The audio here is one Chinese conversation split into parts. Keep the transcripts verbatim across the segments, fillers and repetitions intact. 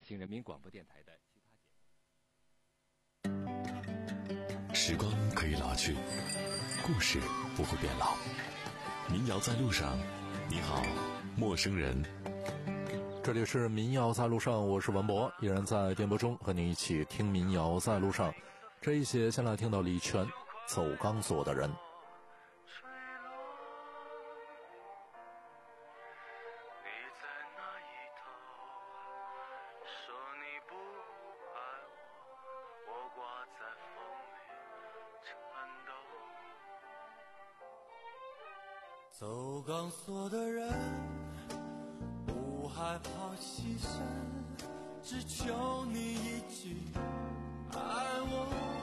新人民广播电台的其他节目。时光可以老去，故事不会变老。民谣在路上，你好，陌生人。 这里是民谣在路上，我是文博，依然在电波中和您一起听民谣在路上。这一节先来听到李泉，走钢索的人。 走钢索的人不害怕牺牲，只求你一句爱我。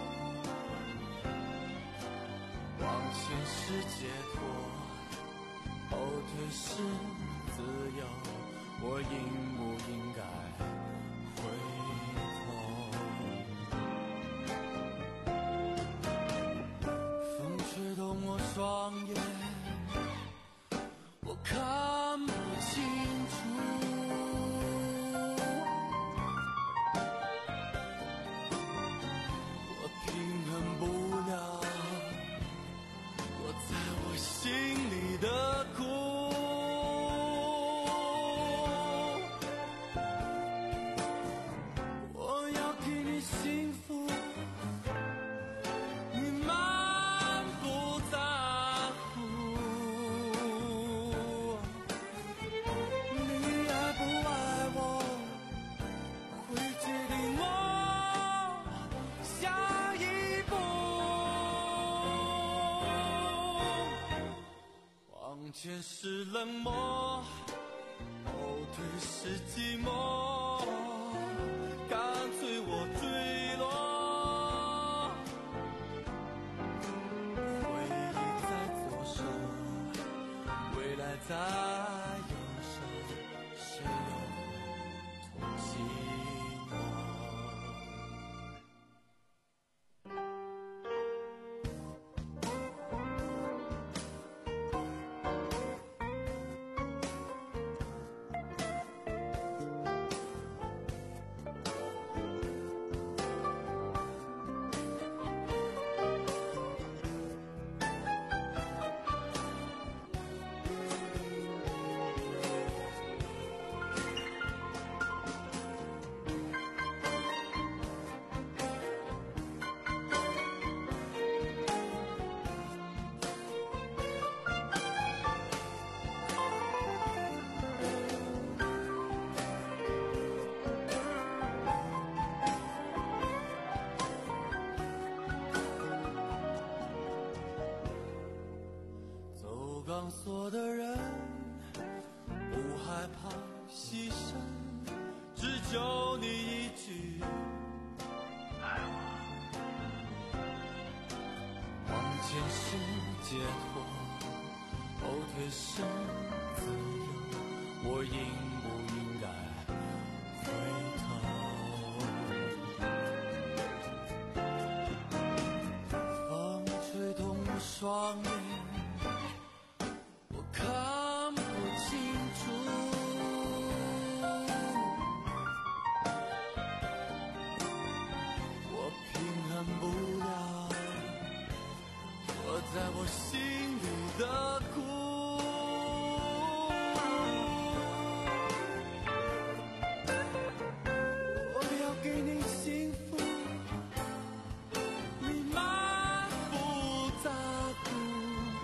往前是解脱，后退是自由，我应不应该回头？风吹动我双眼，我看不清楚，我平衡不了我在我心里的苦。我要给你幸福，你满不在乎。你爱不爱我，会决定我下一步。往前是冷漠，后退是寂寞，干脆我坠落。回忆在左手，未来在右手，谁又同情我？走钢索的人不害怕牺牲，只求你一句爱我。往前是解脱，后退是自由，我应不应该回头？风吹动我双眼，看不清楚，我平衡不了我在我心里的苦。我要给你幸福，你满不在乎。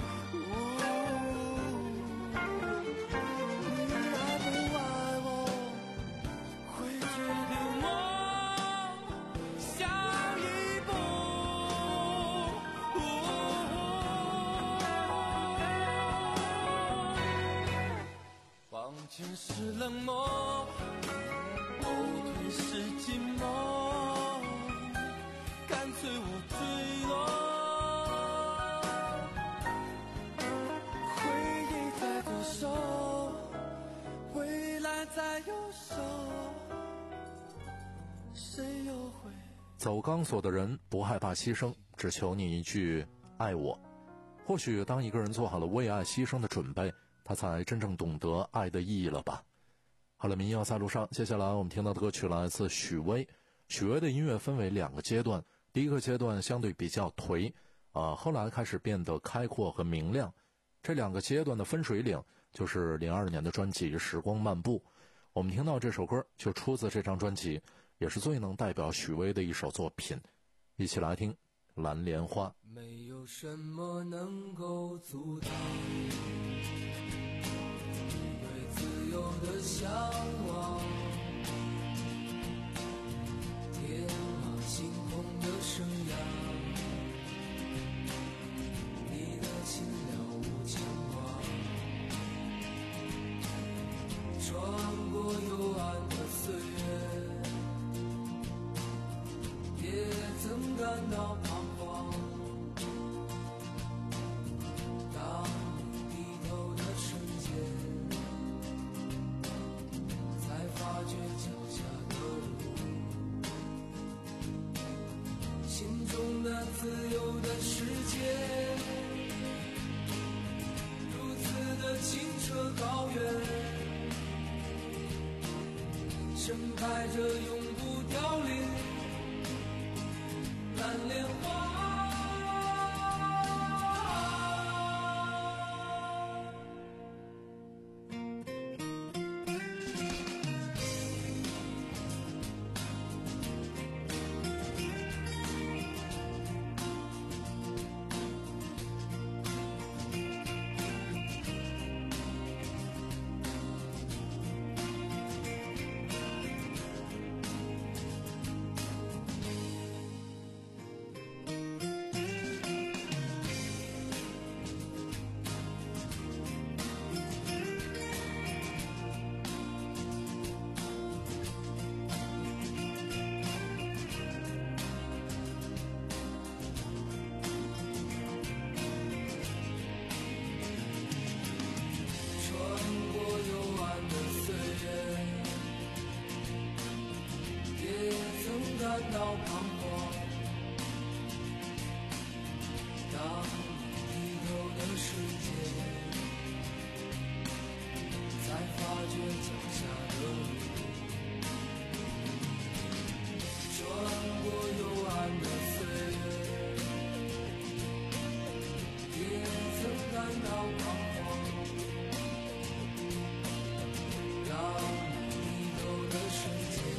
往前是冷漠，后退是寂寞，干脆我坠落。回忆在左手，未来在右手，谁又会？ 走钢索的人不害怕牺牲，只求你一句爱我。或许当一个人做好了为爱牺牲的准备，他才真正懂得爱的意义了吧。 好了，民谣在路上，接下来我们听到的歌曲来自许巍。许巍的音乐分为两个阶段，第一个阶段相对比较颓，啊、呃，后来开始变得开阔和明亮。这两个阶段的分水岭就是零二年的专辑《时光漫步》。我们听到这首歌就出自这张专辑，也是最能代表许巍的一首作品。一起来听《蓝莲花》。 没有什么能够阻挡自由的向往，天马行空的生涯，你的轻了无牵挂，穿过幽暗的岁月，也曾感到彷徨。当你低头的瞬间，发觉脚下的路，心中那自由的世界，如此的清澈高远，盛开着永不凋零蓝莲花。感到彷徨，当你低头的瞬间，才发觉脚下的路，穿过幽暗的岁月，也曾感到彷徨，当你低头的瞬间，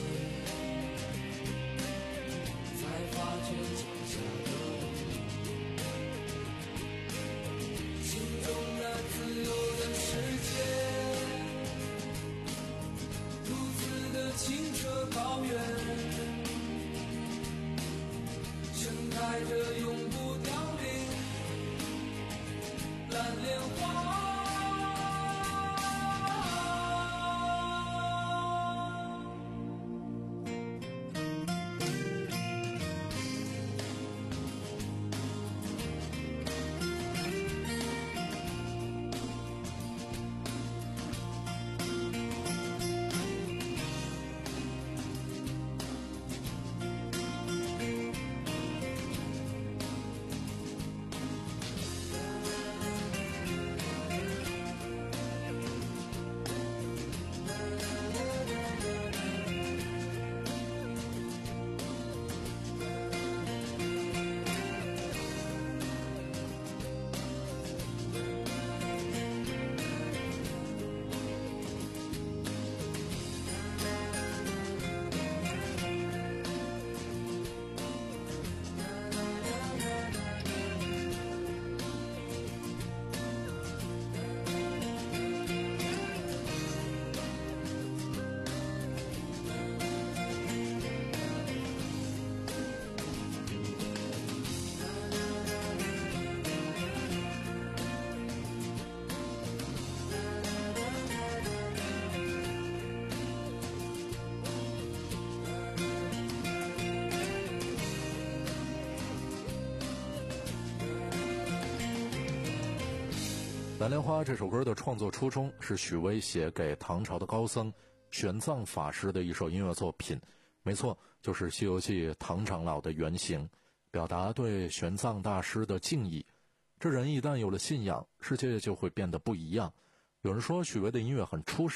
发觉脚下的路，心中那自由的世界，如此的清澈高远，盛开着永不凋零蓝莲花。 蓝莲花这首歌的创作初衷是许巍写给唐朝的高僧玄奘法师的一首音乐作品，没错，就是《西游记》唐长老的原型，表达对玄奘大师的敬意。这人一旦有了信仰，世界就会变得不一样。有人说许巍的音乐很出世，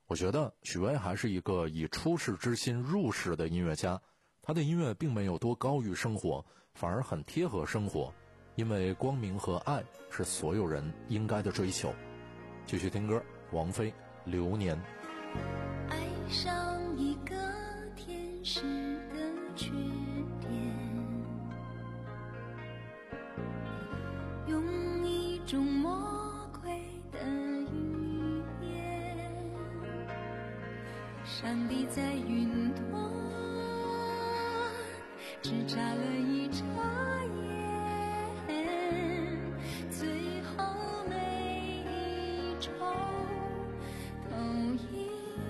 我觉得许巍还是一个以出世之心入世的音乐家，他的音乐并没有多高于生活，反而很贴合生活，因为光明和爱是所有人应该的追求。继续听歌，王菲《流年》。 爱上一个天使的缺点，用一种魔鬼的语言，闪避在云端，只眨了一眨眼，最后每一周同一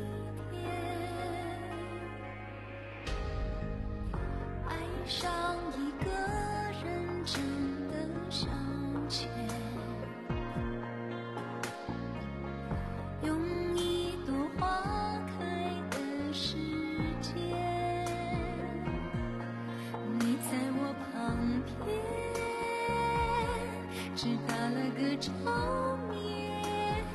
爱上一个人真的向前，用一朵花开的时间，你在我旁边，只打了个照面，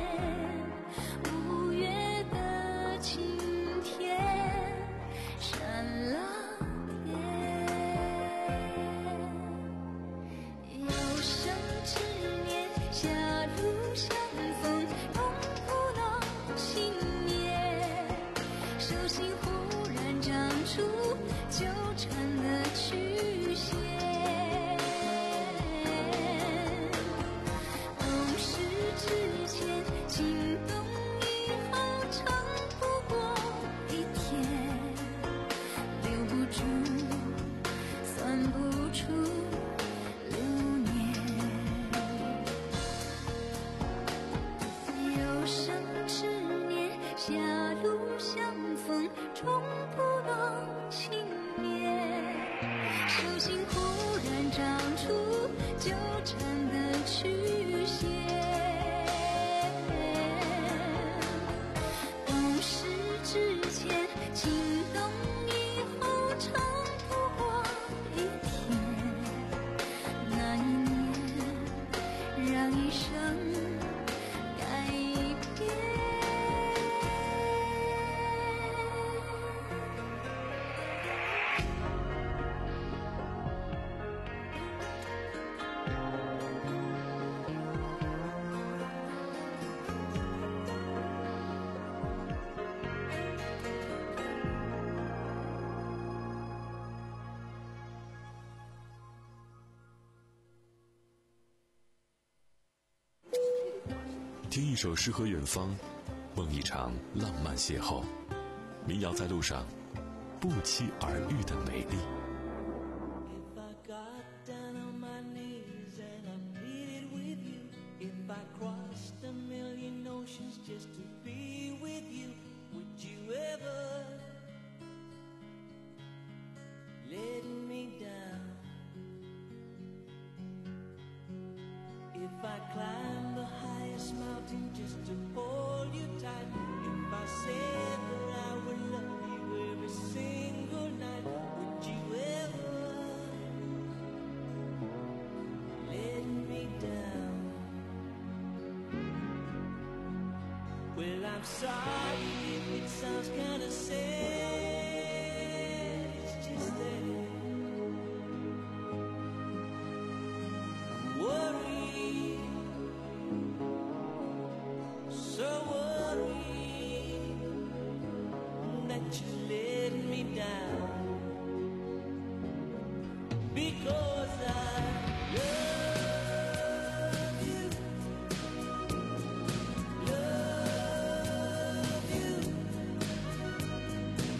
五月的晴天闪了纠缠的曲线，懂事之前，心动以后，长不过一天，留不住，算不出流年，有生之年，狭路相逢，终不忘情。手心忽然长出纠缠的曲线，懂事之前，心动以后，长不过一天，那一年让一生改变。 听一首诗和远方，梦一场浪漫邂逅。民谣在路上，不期而遇的美丽。 If I climb the highest mountain just to hold you tight, if I said that I would love you every single night, would you ever let me down? Well, I'm sorry if it sounds kinda sad, it's just that I'm worried, so worried that you let me down, because I love you, love you,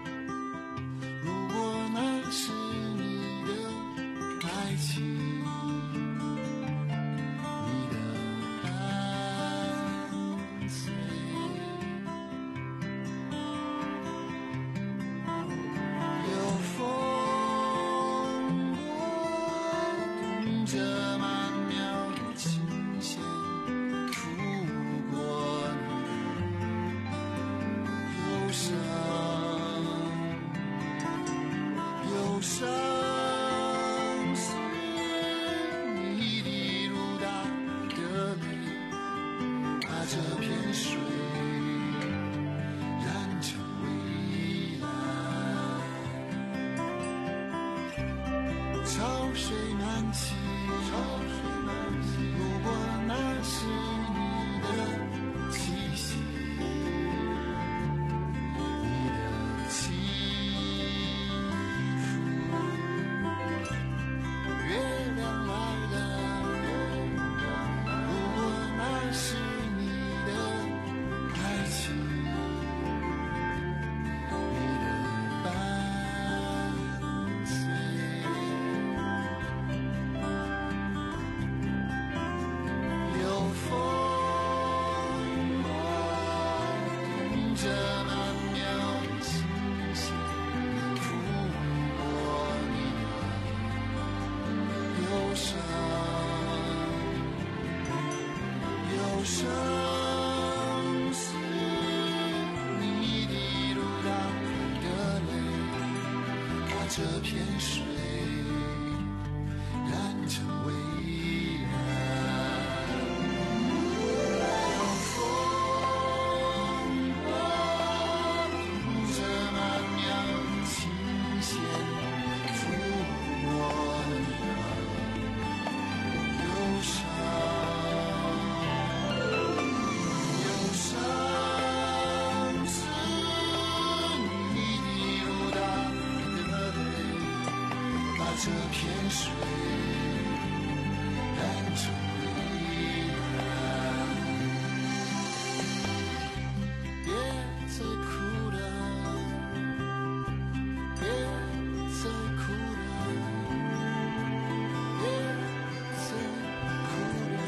水满起，如果那是你的气息，你的起伏，月亮来了，如果那是你的爱情，你的伴随。有风动着曼妙琴弦，拂过你的忧伤，有生死，你滴入大海的泪，把这片水染成微蓝。有风动着曼妙琴弦，拂过你的忧伤，有生死，你滴入大海的泪，把这片水染成微蓝。别再哭了，别再哭了，别再哭了。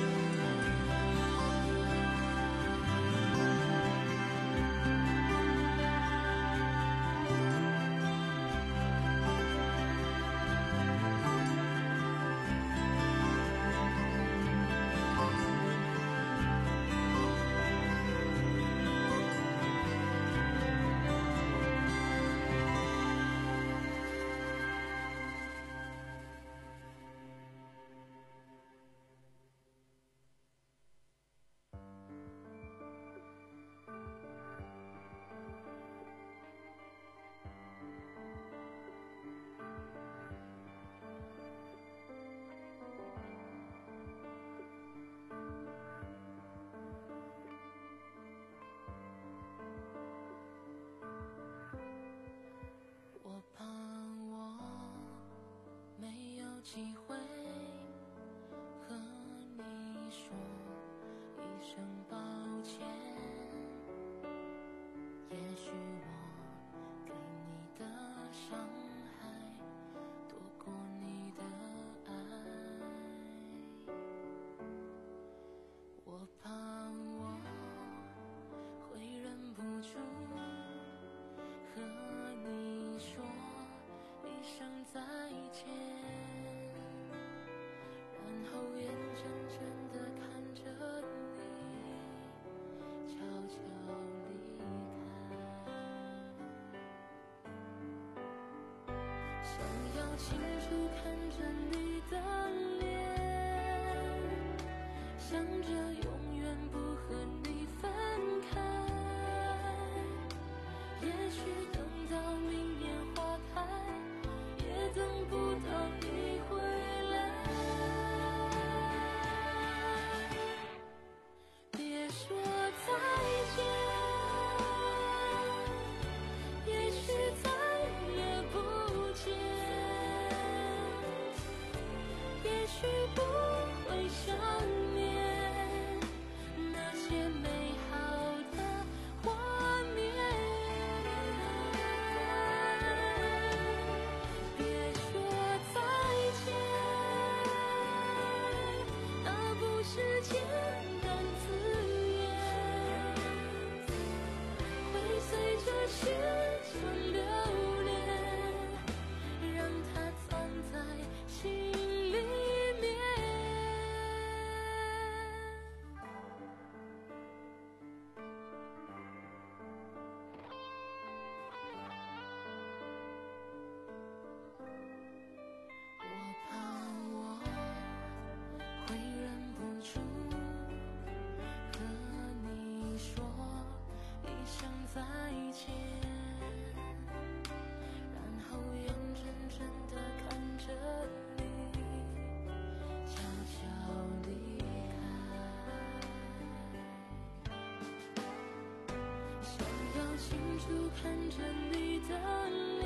我怕我没有机会和你说一声抱歉，也许我给你的伤害多过你的爱，我怕我会忍不住和你说一声再见，然后眼睁睁地看着你悄悄离开，想要清楚看着你的脸，想着永远不和你分开，也许等到明年花开，也等不到你回来。别说再见，也许再也不见，也许不会想念那些美好的画面。别说再见，那不是简单字眼，会随着时间流连，让它藏在心里面。 住看着你的脸，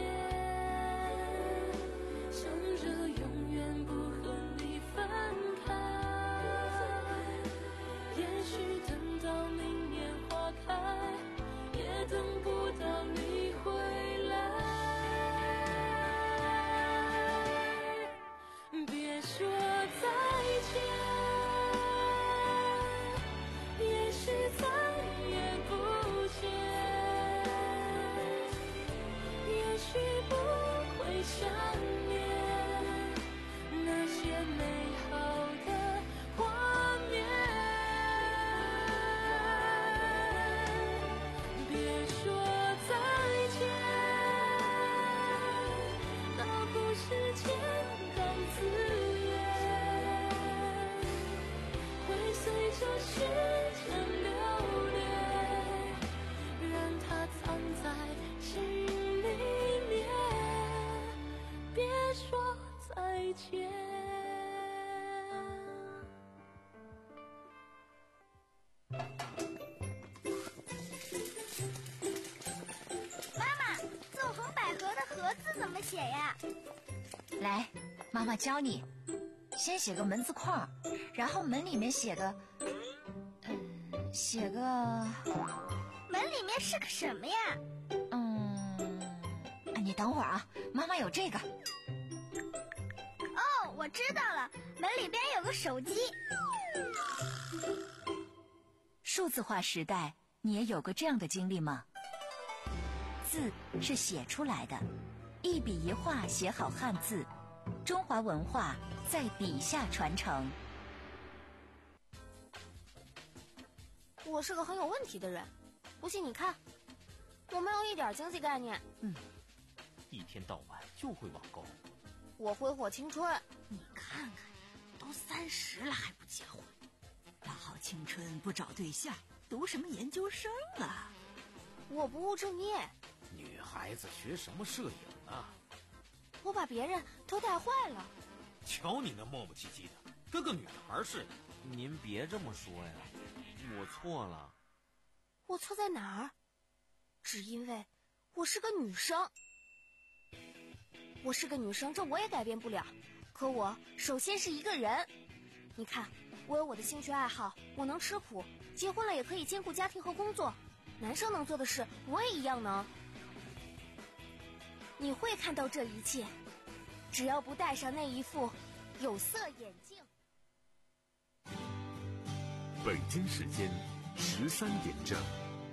想着永远不和你分开。也许等到明年花开，也等不到你回来。别说再见，也许再也不见，也许不会想念那些美好的画面。别说再见，那不是简单字眼，会随着时间流连，让它藏在心里面。别说再见。 妈妈，纵横捭阖的阖字怎么写呀？ 来，妈妈教你，先写个门字框，然后门里面写个，嗯，写个， 门里面是个什么呀？ 嗯，你等会儿啊，妈妈有这个。 哦，我知道了，门里边有个手机。 数字化时代，你也有过这样的经历吗？字是写出来的，一笔一画写好汉字，中华文化在笔下传承。 我是个很有问题的人，不信你看，我没有一点经济概念。 嗯，一天到晚就会网购。 我挥霍青春。 你看看，都三十了还不结婚，大好青春不找对象，读什么研究生啊？ 我不务正业。 女孩子学什么摄影啊？ 我把别人都带坏了。 瞧你那磨磨唧唧的，跟个女孩似的。 您别这么说呀，我错了。 我错在哪儿？只因为我是个女生。我是个女生，这我也改变不了。可我首先是一个人。你看，我有我的兴趣爱好，我能吃苦，结婚了也可以兼顾家庭和工作。男生能做的事，我也一样能。你会看到这一切，只要不戴上那一副有色眼镜。 北京时间十三点整。